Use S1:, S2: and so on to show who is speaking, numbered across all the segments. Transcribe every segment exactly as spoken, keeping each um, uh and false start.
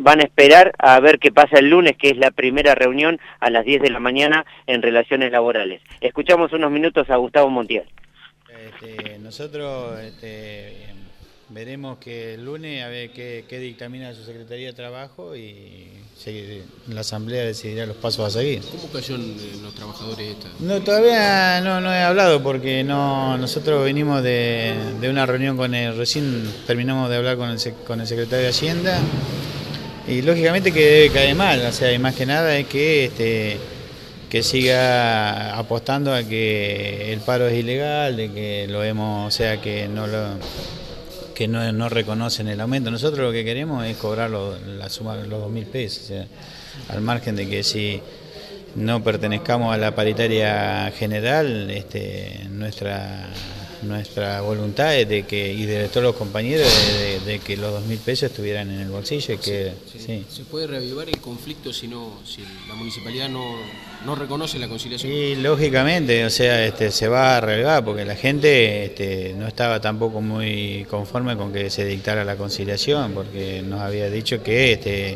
S1: van a esperar a ver qué pasa el lunes, que es la primera reunión a las diez de la mañana en relaciones laborales. Escuchamos unos minutos a Gustavo Montiel.
S2: Este, nosotros este, veremos que el lunes a ver qué, qué dictamina su Secretaría de Trabajo y se, la Asamblea decidirá los pasos a seguir.
S3: ¿Cómo cayó en los trabajadores esta?
S2: No, todavía no, no he hablado porque no nosotros venimos de, de una reunión con el, recién terminamos de hablar con el, con el Secretario de Hacienda y lógicamente que debe caer mal, o sea, y más que nada es que este que siga apostando a que el paro es ilegal, de que lo hemos, o sea, que no lo que no, no reconocen el aumento. Nosotros lo que queremos es cobrar lo, la suma de los dos mil pesos, o sea, al margen de que si no pertenezcamos a la paritaria general, este, nuestra nuestra voluntad es de que, y de todos los compañeros, de, de, de que los dos mil pesos estuvieran en el bolsillo. Y que,
S3: sí, sí.
S2: Sí.
S3: ¿Se puede reavivar el conflicto si no, si la municipalidad no, no reconoce la conciliación?
S2: Y lógicamente, o sea, este, se va a reavivar porque la gente este, no estaba tampoco muy conforme con que se dictara la conciliación, porque nos había dicho que este,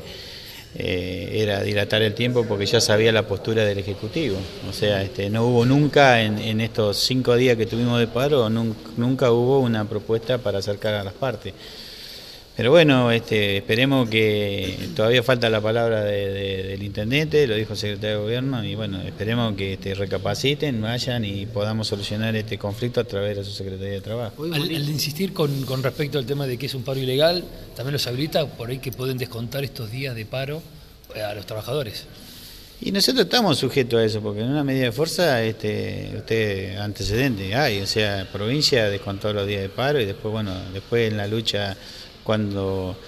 S2: eh, era dilatar el tiempo porque ya sabía la postura del Ejecutivo. O sea, este, no hubo nunca en, en estos cinco días que tuvimos de paro, nunca, nunca hubo una propuesta para acercar a las partes. Pero bueno, este, esperemos que todavía falta la palabra de, de, del intendente, lo dijo el secretario de Gobierno, y bueno, esperemos que este, recapaciten, vayan y podamos solucionar este conflicto a través de su Secretaría de Trabajo.
S4: Al, al insistir con, con respecto al tema de que es un paro ilegal, también los habilita por ahí que pueden descontar estos días de paro a los trabajadores.
S2: Y nosotros estamos sujetos a eso, porque en una medida de fuerza, este, usted antecedente hay, o sea, provincia descontó los días de paro y después, bueno, después en la lucha, cuando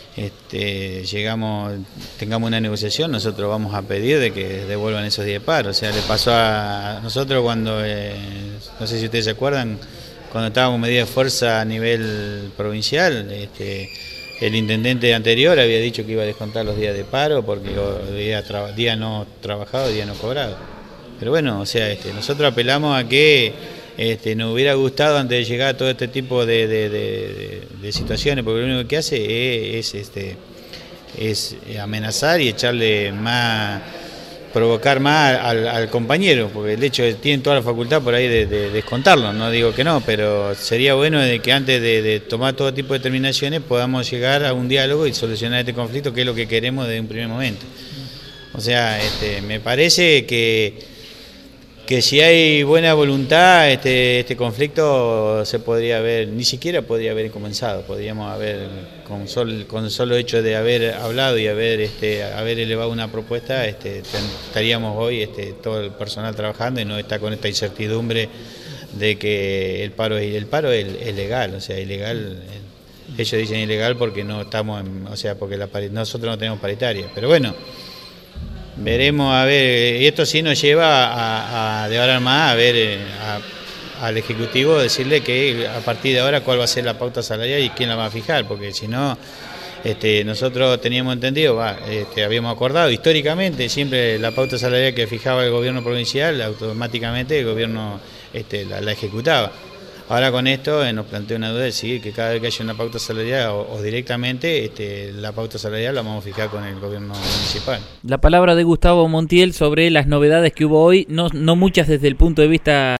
S2: este, llegamos, tengamos una negociación, nosotros vamos a pedir de que devuelvan esos días de paro. O sea, le pasó a nosotros cuando, eh, no sé si ustedes se acuerdan, cuando estábamos en medida de fuerza a nivel provincial, este, el intendente anterior había dicho que iba a descontar los días de paro porque día, día no trabajado, día no cobrado. Pero bueno, o sea, este, nosotros apelamos a que este, nos hubiera gustado antes de llegar a todo este tipo de, de, de, de situaciones, porque lo único que hace es, es, este, es amenazar y echarle más, provocar más al, al compañero, porque el hecho de que tienen toda la facultad por ahí de, de, de descontarlo, no digo que no, pero sería bueno de que antes de, de tomar todo tipo de determinaciones podamos llegar a un diálogo y solucionar este conflicto, que es lo que queremos desde un primer momento. O sea, este, me parece que que si hay buena voluntad, este, este conflicto se podría haber, ni siquiera podría haber comenzado, podríamos haber, con sol, con solo hecho de haber hablado y haber, este, haber elevado una propuesta, este, estaríamos hoy este, todo el personal trabajando y no está con esta incertidumbre de que el paro es, el paro es, es legal, o sea, ilegal, ellos dicen ilegal porque no estamos, en, o sea, porque la, nosotros no tenemos paritaria, pero bueno. Veremos, a ver, y esto sí nos lleva a, a de ahora en más a ver a, al Ejecutivo decirle que a partir de ahora cuál va a ser la pauta salarial y quién la va a fijar, porque si no, este, nosotros teníamos entendido, va, este, habíamos acordado históricamente siempre la pauta salarial que fijaba el gobierno provincial, automáticamente el gobierno este, la, la ejecutaba. Ahora con esto eh, nos plantea una duda de si que cada vez que haya una pauta salarial o, o directamente este, la pauta salarial la vamos a fijar con el gobierno municipal.
S5: La palabra de Gustavo Montiel sobre las novedades que hubo hoy, no, no muchas desde el punto de vista